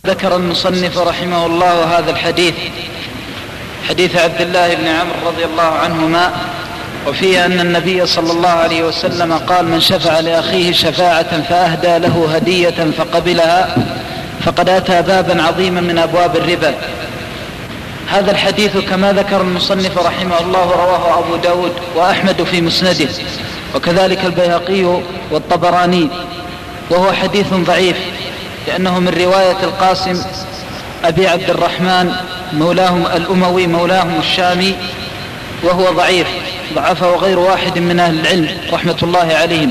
ذكر المصنف رحمه الله هذا الحديث، حديث عبد الله بن عمرو رضي الله عنهما، وفيه أن النبي صلى الله عليه وسلم قال: من شفع لأخيه شفاعة فأهدى له هدية فقبلها فقد أتى بابا عظيما من أبواب الربا. هذا الحديث كما ذكر المصنف رحمه الله رواه أبو داود وأحمد في مسنده، وكذلك البيهقي والطبراني، وهو حديث ضعيف لأنه من رواية القاسم أبي عبد الرحمن مولاهم الأموي مولاهم الشامي، وهو ضعيف، ضعفه غير واحد من أهل العلم رحمة الله عليهم.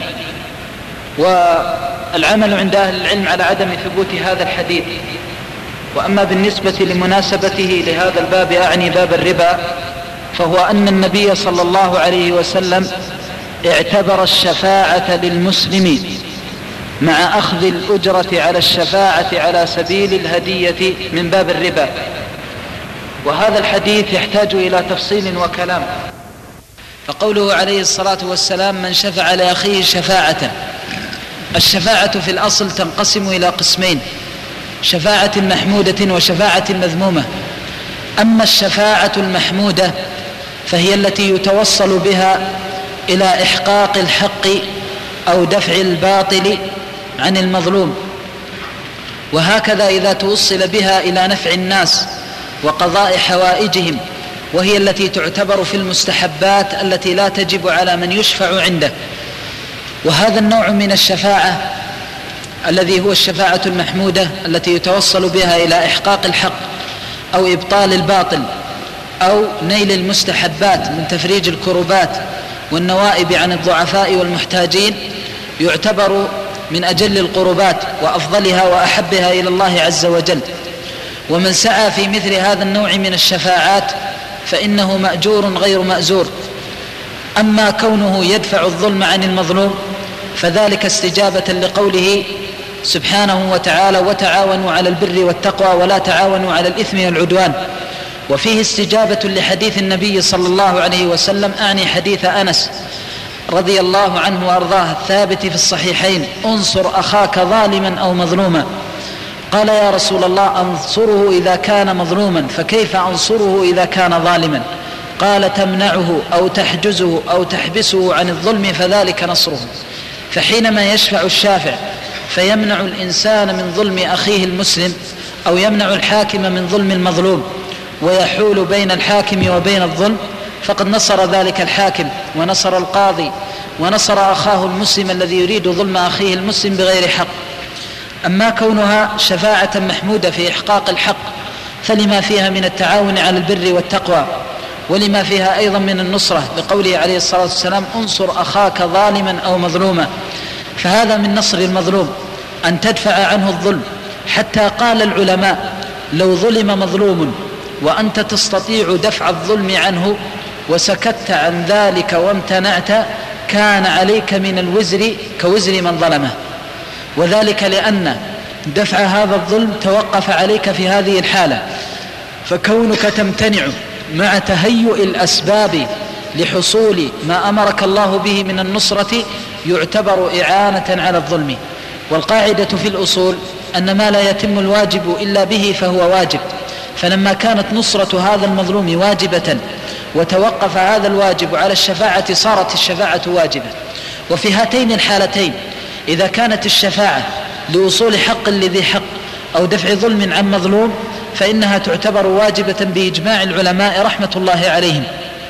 والعمل عند أهل العلم على عدم ثبوت هذا الحديث. وأما بالنسبة لمناسبته لهذا الباب، أعني باب الربا، فهو أن النبي صلى الله عليه وسلم اعتبر الشفاعة للمسلم مع أخذ الأجرة على الشفاعة على سبيل الهدية من باب الربا. وهذا الحديث يحتاج إلى تفصيل وكلام. فقوله عليه الصلاة والسلام: من شفع لأخيه شفاعة، الشفاعة في الأصل تنقسم إلى قسمين: شفاعة محمودة وشفاعة مذمومة. أما الشفاعة المحمودة فهي التي يتوصل بها إلى إحقاق الحق أو دفع الباطل عن المظلوم، وهكذا إذا توصل بها إلى نفع الناس وقضاء حوائجهم، وهي التي تعتبر في المستحبات التي لا تجب على من يشفع عنده. وهذا النوع من الشفاعة الذي هو الشفاعة المحمودة التي يتوصل بها إلى إحقاق الحق أو إبطال الباطل أو نيل المستحبات من تفريج الكربات والنوائب عن الضعفاء والمحتاجين، يعتبر من أجل القربات وأفضلها وأحبها إلى الله عز وجل. ومن سعى في مثل هذا النوع من الشفاعات فإنه مأجور غير مأزور. أما كونه يدفع الظلم عن المظلوم فذلك استجابة لقوله سبحانه وتعالى: وتعاونوا على البر والتقوى ولا تعاونوا على الإثم والعدوان. وفيه استجابة لحديث النبي صلى الله عليه وسلم، أعني حديث أنس رضي الله عنه وأرضاه الثابت في الصحيحين: انصر أخاك ظالما أو مظلوما. قال: يا رسول الله، أنصره إذا كان مظلوما، فكيف أنصره إذا كان ظالما؟ قال: تمنعه أو تحجزه أو تحبسه عن الظلم فذلك نصره. فحينما يشفع الشافع فيمنع الإنسان من ظلم أخيه المسلم، أو يمنع الحاكم من ظلم المظلوم، ويحول بين الحاكم وبين الظلم، فقد نصر ذلك الحاكم ونصر القاضي ونصر أخاه المسلم الذي يريد ظلم أخيه المسلم بغير حق. أما كونها شفاعة محمودة في إحقاق الحق فلما فيها من التعاون على البر والتقوى، ولما فيها أيضا من النصرة، لقوله عليه الصلاة والسلام: انصر أخاك ظالما أو مظلوما. فهذا من نصر المظلوم، أن تدفع عنه الظلم. حتى قال العلماء: لو ظلم مظلوم وأنت تستطيع دفع الظلم عنه وسكت عن ذلك وامتنعت، كان عليك من الوزر كوزر من ظلمه. وذلك لأن دفع هذا الظلم توقف عليك في هذه الحالة، فكونك تمتنع مع تهيؤ الأسباب لحصول ما أمرك الله به من النصرة يعتبر إعانة على الظلم. والقاعدة في الأصول أن ما لا يتم الواجب إلا به فهو واجب. فلما كانت نصرة هذا المظلوم واجبة وتوقف هذا الواجب على الشفاعة صارت الشفاعة واجبة. وفي هاتين الحالتين، إذا كانت الشفاعة لوصول حق لذي حق أو دفع ظلم عن مظلوم، فإنها تعتبر واجبة بإجماع العلماء رحمة الله عليهم.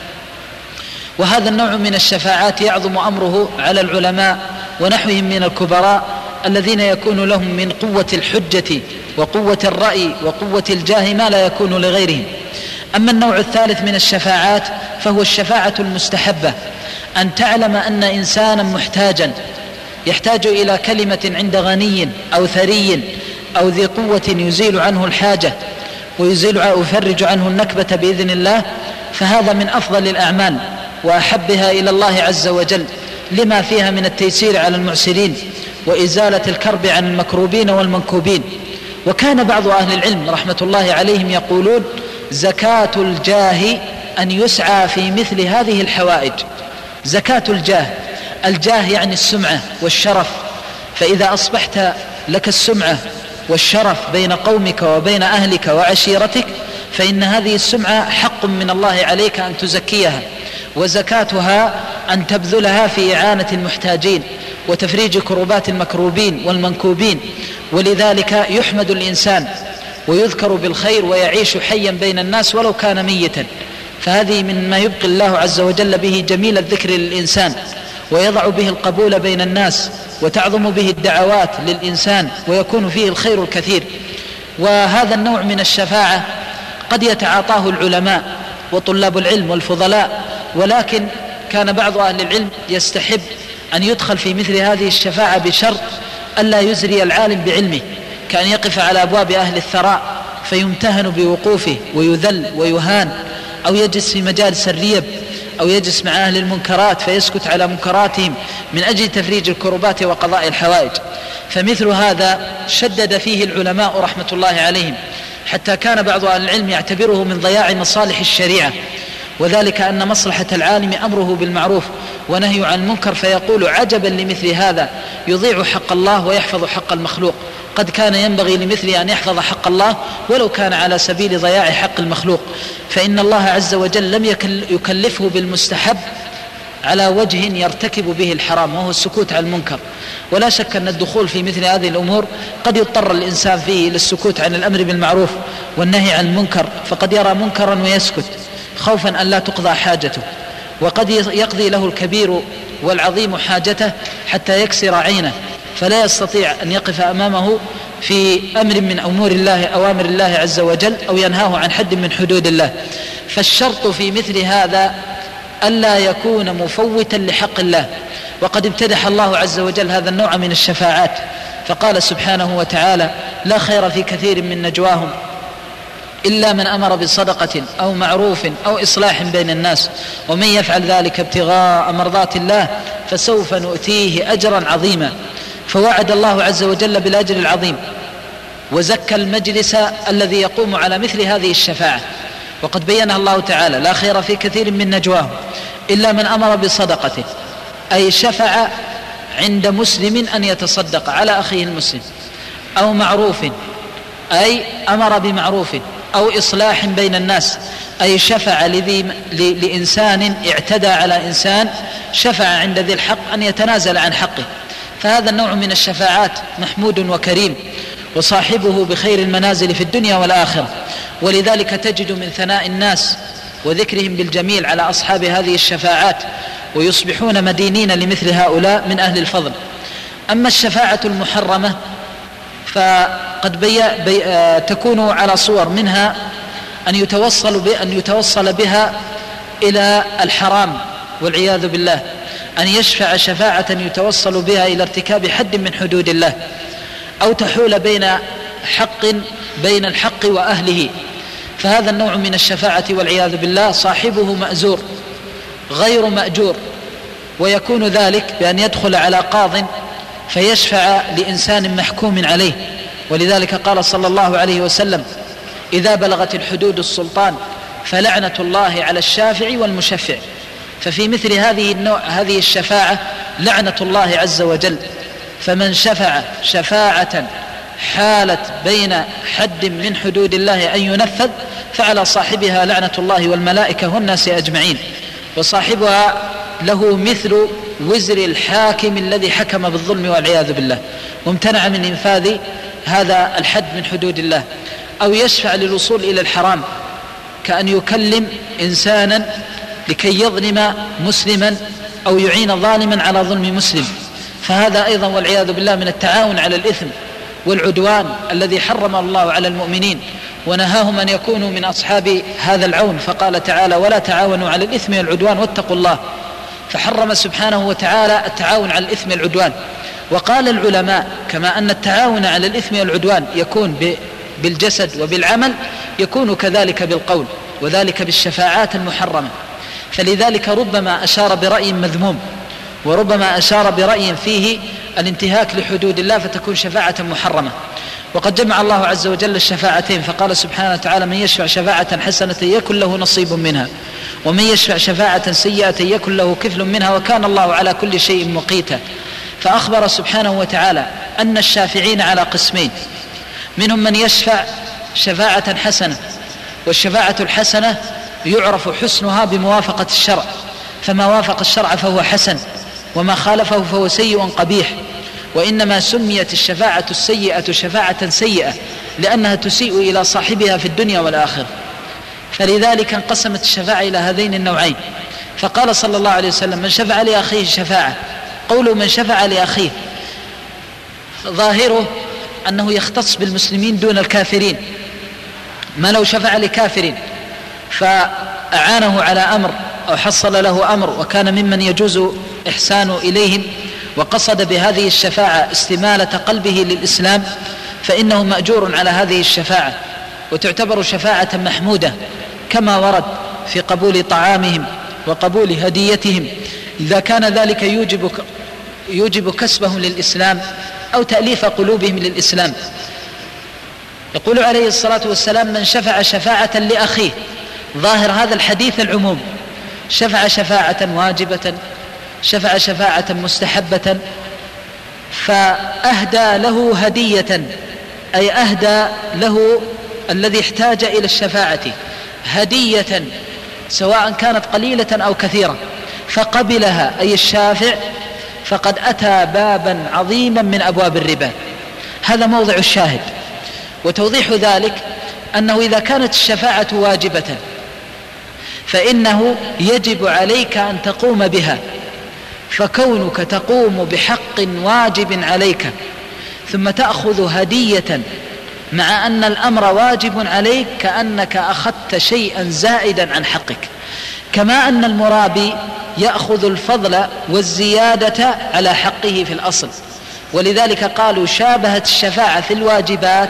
وهذا النوع من الشفاعات يعظم أمره على العلماء ونحوهم من الكبراء الذين يكون لهم من قوة الحجة وقوة الرأي وقوة الجاه ما لا يكون لغيرهم. أما النوع الثالث من الشفاعات فهو الشفاعة المستحبة، أن تعلم أن إنسانا محتاجا يحتاج إلى كلمة عند غني أو ثري أو ذي قوة يزيل عنه الحاجة ويفرج عنه النكبة بإذن الله، فهذا من أفضل الأعمال وأحبها إلى الله عز وجل، لما فيها من التيسير على المعسرين وإزالة الكرب عن المكروبين والمنكوبين. وكان بعض أهل العلم رحمة الله عليهم يقولون: زكاة الجاه أن يسعى في مثل هذه الحوائج. زكاة الجاه يعني السمعة والشرف، فإذا أصبحت لك السمعة والشرف بين قومك وبين أهلك وعشيرتك، فإن هذه السمعة حق من الله عليك أن تزكيها، وزكاتها أن تبذلها في إعانة المحتاجين وتفريج كربات المكروبين والمنكوبين. ولذلك يحمد الإنسان ويذكر بالخير ويعيش حيا بين الناس ولو كان ميتا، فهذه مما يبقي الله عز وجل به جميل الذكر للإنسان، ويضع به القبول بين الناس، وتعظم به الدعوات للإنسان، ويكون فيه الخير الكثير. وهذا النوع من الشفاعة قد يتعاطاه العلماء وطلاب العلم والفضلاء، ولكن كان بعض أهل العلم يستحب أن يدخل في مثل هذه الشفاعة بشرط ألا يزري العالم بعلمه، كأن يقف على أبواب أهل الثراء فيمتهن بوقوفه ويذل ويهان، أو يجلس في مجالس الريب، أو يجلس مع أهل المنكرات فيسكت على منكراتهم من أجل تفريج الكربات وقضاء الحوائج. فمثل هذا شدد فيه العلماء رحمة الله عليهم، حتى كان بعض أهل العلم يعتبره من ضياع مصالح الشريعة، وذلك أن مصلحة العالم أمره بالمعروف ونهي عن المنكر، فيقول عجبا لمثل هذا يضيع حق الله ويحفظ حق المخلوق، قد كان ينبغي لمثل أن يحفظ حق الله ولو كان على سبيل ضياع حق المخلوق، فإن الله عز وجل لم يكلفه بالمستحب على وجه يرتكب به الحرام، وهو السكوت عن المنكر. ولا شك أن الدخول في مثل هذه الأمور قد يضطر الإنسان فيه للسكوت عن الأمر بالمعروف والنهي عن المنكر، فقد يرى منكرا ويسكت خوفا أن لا تقضى حاجته، وقد يقضي له الكبير والعظيم حاجته حتى يكسر عينه، فلا يستطيع أن يقف أمامه في أمر من أوامر الله عز وجل، أو ينهاه عن حد من حدود الله. فالشرط في مثل هذا ألا يكون مفوتا لحق الله. وقد ابتدح الله عز وجل هذا النوع من الشفاعات، فقال سبحانه وتعالى: لا خير في كثير من نجواهم إلا من أمر بصدقة أو معروف أو إصلاح بين الناس، ومن يفعل ذلك ابتغاء مرضات الله فسوف نؤتيه أجرا عظيما. فوعد الله عز وجل بالأجر العظيم، وزكى المجلس الذي يقوم على مثل هذه الشفاعة، وقد بينها الله تعالى: لا خير في كثير من نجواهم إلا من أمر بصدقة، أي شفع عند مسلم أن يتصدق على أخيه المسلم، أو معروف أي أمر بمعروف، أو إصلاح بين الناس أي شفع لإنسان اعتدى على إنسان، شفع عند ذي الحق أن يتنازل عن حقه. فهذا النوع من الشفاعات محمود وكريم، وصاحبه بخير المنازل في الدنيا والآخرة. ولذلك تجد من ثناء الناس وذكرهم بالجميل على أصحاب هذه الشفاعات، ويصبحون مدينين لمثل هؤلاء من أهل الفضل. أما الشفاعة المحرمة فقد تكون على صور، منها أن يتوصل بها إلى الحرام والعياذ بالله، أن يشفع شفاعة يتوصل بها إلى ارتكاب حد من حدود الله، أو تحول بين الحق وأهله، فهذا النوع من الشفاعة والعياذ بالله صاحبه مأزور غير مأجور، ويكون ذلك بأن يدخل على قاض فيشفع لإنسان محكوم عليه. ولذلك قال صلى الله عليه وسلم: إذا بلغت الحدود السلطان فلعنة الله على الشافع والمشفع. ففي مثل هذه الشفاعة لعنة الله عز وجل، فمن شفع شفاعة حالت بين حد من حدود الله أن ينفذ فعلى صاحبها لعنة الله والملائكة والناس أجمعين، وصاحبها له مثل وزر الحاكم الذي حكم بالظلم والعياذ بالله وامتنع من إنفاذ هذا الحد من حدود الله. أو يشفع للوصول إلى الحرام، كأن يكلم إنسانا لكي يظلم مسلما أو يعين ظالما على ظلم مسلم، فهذا أيضا والعياذ بالله من التعاون على الإثم والعدوان الذي حرم الله على المؤمنين ونهاهم أن يكونوا من أصحاب هذا العون، فقال تعالى: ولا تعاونوا على الإثم والعدوان واتقوا الله. فحرم سبحانه وتعالى التعاون على الإثم والعدوان. وقال العلماء: كما أن التعاون على الإثم والعدوان يكون بالجسد وبالعمل، يكون كذلك بالقول، وذلك بالشفاعات المحرمة. فلذلك ربما أشار برأي مذموم، وربما أشار برأي فيه الانتهاك لحدود الله فتكون شفاعة محرمة. وقد جمع الله عز وجل الشفاعتين، فقال سبحانه وتعالى: من يشفع شفاعة حسنة يكن له نصيب منها، ومن يشفع شفاعة سيئة يكن له كفل منها، وكان الله على كل شيء مقيتا. فأخبر سبحانه وتعالى أن الشافعين على قسمين: منهم من يشفع شفاعة حسنة، والشفاعة الحسنة يعرف حسنها بموافقة الشرع، فما وافق الشرع فهو حسن، وما خالفه فهو سيء قبيح. وإنما سميت الشفاعة السيئة شفاعة سيئة لأنها تسيء إلى صاحبها في الدنيا والآخرة. فلذلك انقسمت الشفاعة إلى هذين النوعين. فقال صلى الله عليه وسلم: من شفع لأخيه شفاعة. قوله من شفع لأخيه ظاهره أنه يختص بالمسلمين دون الكافرين. ما لو شفع لكافر فأعانه على أمر أو حصل له أمر وكان ممن يجوز إحسان إليهم، وقصد بهذه الشفاعة استمالة قلبه للإسلام، فإنه مأجور على هذه الشفاعة، وتعتبر شفاعة محمودة، كما ورد في قبول طعامهم وقبول هديتهم إذا كان ذلك يوجب كسبهم للإسلام أو تأليف قلوبهم للإسلام. يقول عليه الصلاة والسلام: من شفع شفاعة لأخيه. ظاهر هذا الحديث العموم، شفع شفاعة واجبة، شفع شفاعة مستحبة، فأهدى له هدية، أي أهدى له الذي احتاج إلى الشفاعة هدية سواء كانت قليلة أو كثيرة، فقبلها أي الشافع، فقد أتى بابا عظيما من أبواب الربا. هذا موضع الشاهد. وتوضيح ذلك أنه إذا كانت الشفاعة واجبة فإنه يجب عليك أن تقوم بها، فكونك تقوم بحق واجب عليك ثم تأخذ هدية مع أن الأمر واجب عليك كأنك أخذت شيئا زائدا عن حقك، كما أن المرابي يأخذ الفضل والزيادة على حقه في الأصل. ولذلك قالوا شابهت الشفاعة في الواجبات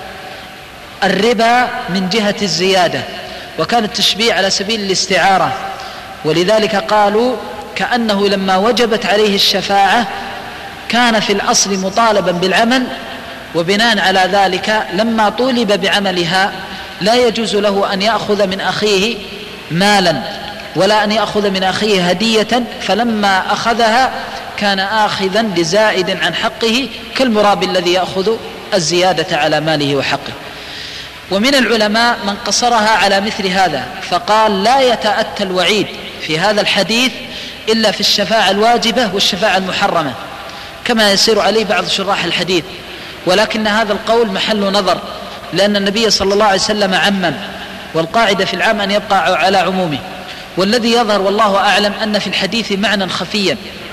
الربا من جهة الزيادة، وكان التشبيه على سبيل الاستعارة. ولذلك قالوا كأنه لما وجبت عليه الشفاعة كان في الأصل مطالبا بالعمل، وبناء على ذلك لما طولب بعملها لا يجوز له أن يأخذ من أخيه مالا ولا أن يأخذ من أخيه هدية، فلما أخذها كان آخذا لزائد عن حقه كالمرابي الذي يأخذ الزيادة على ماله وحقه. ومن العلماء من قصرها على مثل هذا، فقال لا يتأتى الوعيد في هذا الحديث إلا في الشفاعة الواجبة والشفاعة المحرمة، كما يسير عليه بعض شراح الحديث. ولكن هذا القول محل نظر، لأن النبي صلى الله عليه وسلم عمم، والقاعدة في العام أن يبقى على عمومه. والذي يظهر والله أعلم أن في الحديث معنى خفيا،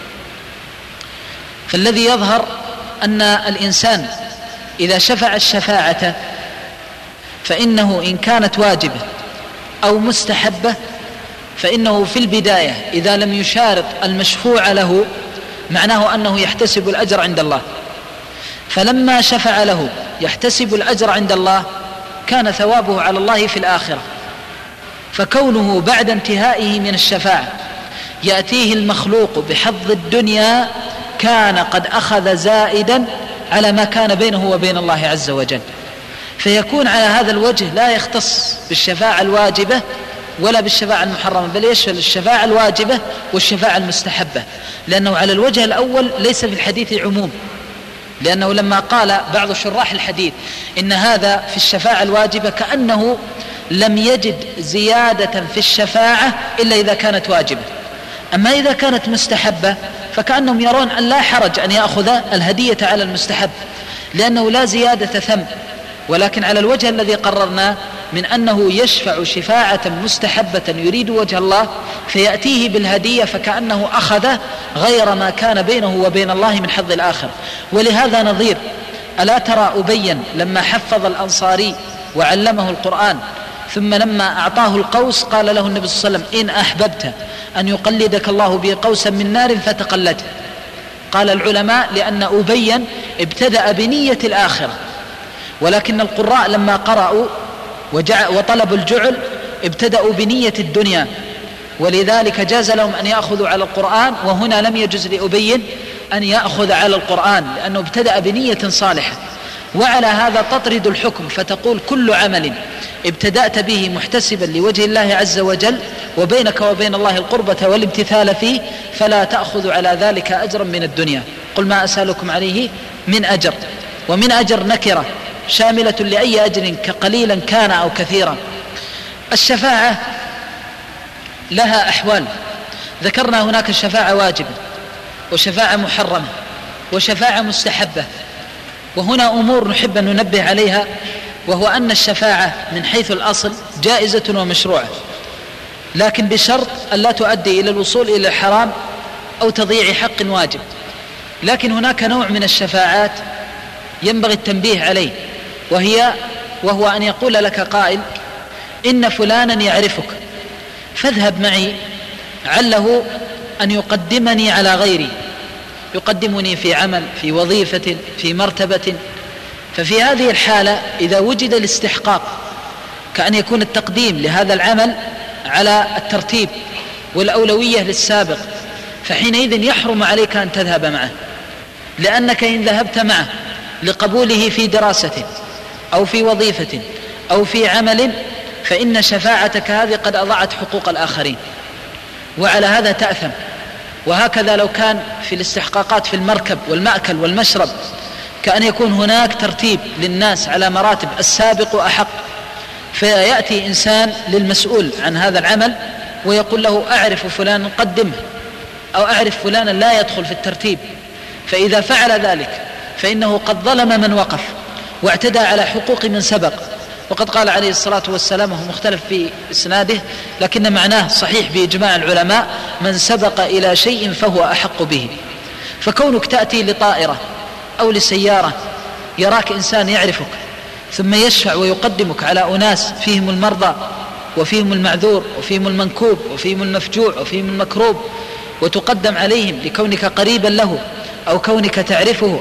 فالذي يظهر أن الإنسان إذا شفع الشفاعة فإنه إن كانت واجبة أو مستحبة فإنه في البداية إذا لم يشارط المشفوع له معناه أنه يحتسب الأجر عند الله، فلما شفع له يحتسب الأجر عند الله كان ثوابه على الله في الآخرة. فكونه بعد انتهائه من الشفاعة يأتيه المخلوق بحظ الدنيا كان قد أخذ زائدا على ما كان بينه وبين الله عز وجل، فيكون على هذا الوجه لا يختص بالشفاعة الواجبة ولا بالشفاعة المحرمة، بل يشمل الشفاعة الواجبة والشفاعة المستحبة، لأنه على الوجه الأول ليس في الحديث عموم، لأنه لما قال بعض شراح الحديث إن هذا في الشفاعة الواجبة كأنه لم يجد زيادة في الشفاعة إلا إذا كانت واجبة. أما إذا كانت مستحبة فكأنهم يرون أن لا حرج أن يأخذ الهدية على المستحب، لأنه لا زيادة ثم. ولكن على الوجه الذي قررناه من أنه يشفع شفاعة مستحبة يريد وجه الله فيأتيه بالهدية، فكأنه أخذ غير ما كان بينه وبين الله من حظ الآخر. ولهذا نظير، ألا ترى أبيا لما حفظ الأنصاري وعلمه القرآن ثم لما أعطاه القوس قال له النبي صلى الله عليه وسلم: إن أحببت أن يقلدك الله به قوسا من نار فتقلد. قال العلماء لأن أبيا ابتدأ بنية الآخرة، ولكن القراء لما قرأوا وطلبوا الجعل ابتدأوا بنية الدنيا، ولذلك جاز لهم أن يأخذوا على القرآن، وهنا لم يجز لأبي أن يأخذ على القرآن لأنه ابتدأ بنية صالحة. وعلى هذا تطرد الحكم فتقول: كل عمل ابتدأت به محتسبا لوجه الله عز وجل وبينك وبين الله القربة والامتثال فيه فلا تأخذ على ذلك أجرا من الدنيا. قل ما أسألكم عليه من أجر. ومن أجر نكرة شاملة لأي أجر قليلا كان أو كثيرا. الشفاعة لها أحوال، ذكرنا هناك شفاعة واجبة وشفاعة محرمة وشفاعة مستحبة، وهنا أمور نحب أن ننبه عليها، وهو أن الشفاعة من حيث الأصل جائزة ومشروعة، لكن بشرط أن لا تؤدي إلى الوصول إلى الحرام أو تضييع حق واجب. لكن هناك نوع من الشفاعات ينبغي التنبيه عليه، وهو أن يقول لك قائل: إن فلانا يعرفك فاذهب معي، عله أن يقدمني على غيري، يقدمني في عمل، في وظيفة، في مرتبة. ففي هذه الحالة إذا وجد الاستحقاق كأن يكون التقديم لهذا العمل على الترتيب والأولوية للسابق، فحينئذ يحرم عليك أن تذهب معه، لأنك إن ذهبت معه لقبوله في دراسة أو في وظيفة أو في عمل فإن شفاعتك هذه قد أضاعت حقوق الآخرين، وعلى هذا تأثم. وهكذا لو كان في الاستحقاقات في المركب والمأكل والمشرب، كأن يكون هناك ترتيب للناس على مراتب، السابق أحق، فيأتي إنسان للمسؤول عن هذا العمل ويقول له: أعرف فلان قدمه، أو أعرف فلانا لا يدخل في الترتيب. فإذا فعل ذلك فإنه قد ظلم من وقف واعتدى على حقوق من سبق. وقد قال عليه الصلاة والسلام، وهو مختلف في إسناده لكن معناه صحيح بإجماع العلماء: من سبق إلى شيء فهو أحق به. فكونك تأتي لطائرة أو لسيارة يراك إنسان يعرفك ثم يشفع ويقدمك على أناس فيهم المرضى وفيهم المعذور وفيهم المنكوب وفيهم المفجوع وفيهم المكروب، وتقدم عليهم لكونك قريبا له أو كونك تعرفه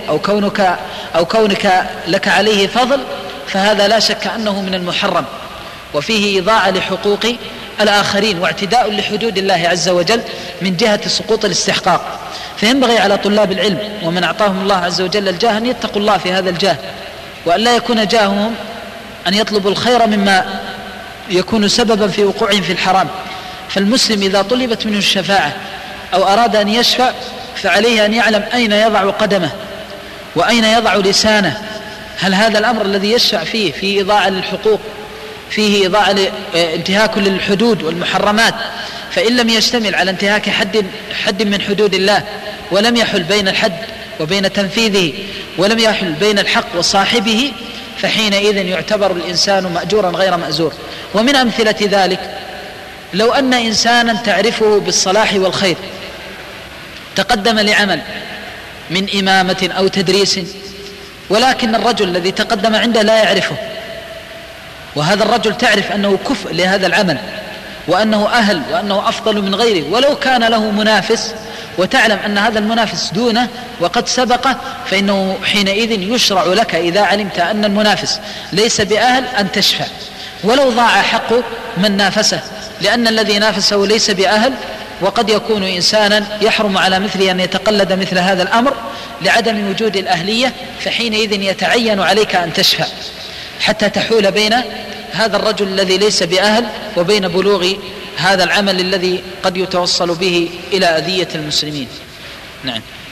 أو كونك لك عليه فضل، فهذا لا شك أنه من المحرم، وفيه إضاعة لحقوق الآخرين واعتداء لحدود الله عز وجل من جهة سقوط الاستحقاق. فينبغي على طلاب العلم ومن أعطاهم الله عز وجل الجاه أن يتقوا الله في هذا الجاه، وأن لا يكون جاههم أن يطلبوا الخير مما يكون سببا في وقوعهم في الحرام. فالمسلم إذا طلبت منه الشفاعة أو أراد أن يشفع فعليه أن يعلم أين يضع قدمه وأين يضع لسانه. هل هذا الأمر الذي يشفع فيه إضاعة للحقوق، فيه إضاعة انتهاك للحدود والمحرمات؟ فإن لم يشتمل على انتهاك حد من حدود الله، ولم يحل بين الحد وبين تنفيذه، ولم يحل بين الحق وصاحبه، فحينئذ يعتبر الإنسان مأجورا غير مأزور. ومن أمثلة ذلك لو أن إنسانا تعرفه بالصلاح والخير تقدم لعمل من إمامة أو تدريس، ولكن الرجل الذي تقدم عنده لا يعرفه، وهذا الرجل تعرف أنه كفء لهذا العمل وأنه أهل وأنه أفضل من غيره، ولو كان له منافس وتعلم أن هذا المنافس دونه وقد سبقه، فإنه حينئذ يشرع لك إذا علمت أن المنافس ليس بأهل أن تشفع ولو ضاع حق من نافسه، لأن الذي نافسه ليس بأهل، وقد يكون إنسانا يحرم على مثله أن يتقلد مثل هذا الأمر لعدم وجود الأهلية، فحينئذ يتعين عليك أن تشفع حتى تحول بين هذا الرجل الذي ليس بأهل وبين بلوغ هذا العمل الذي قد يتوصل به إلى أذية المسلمين. نعم.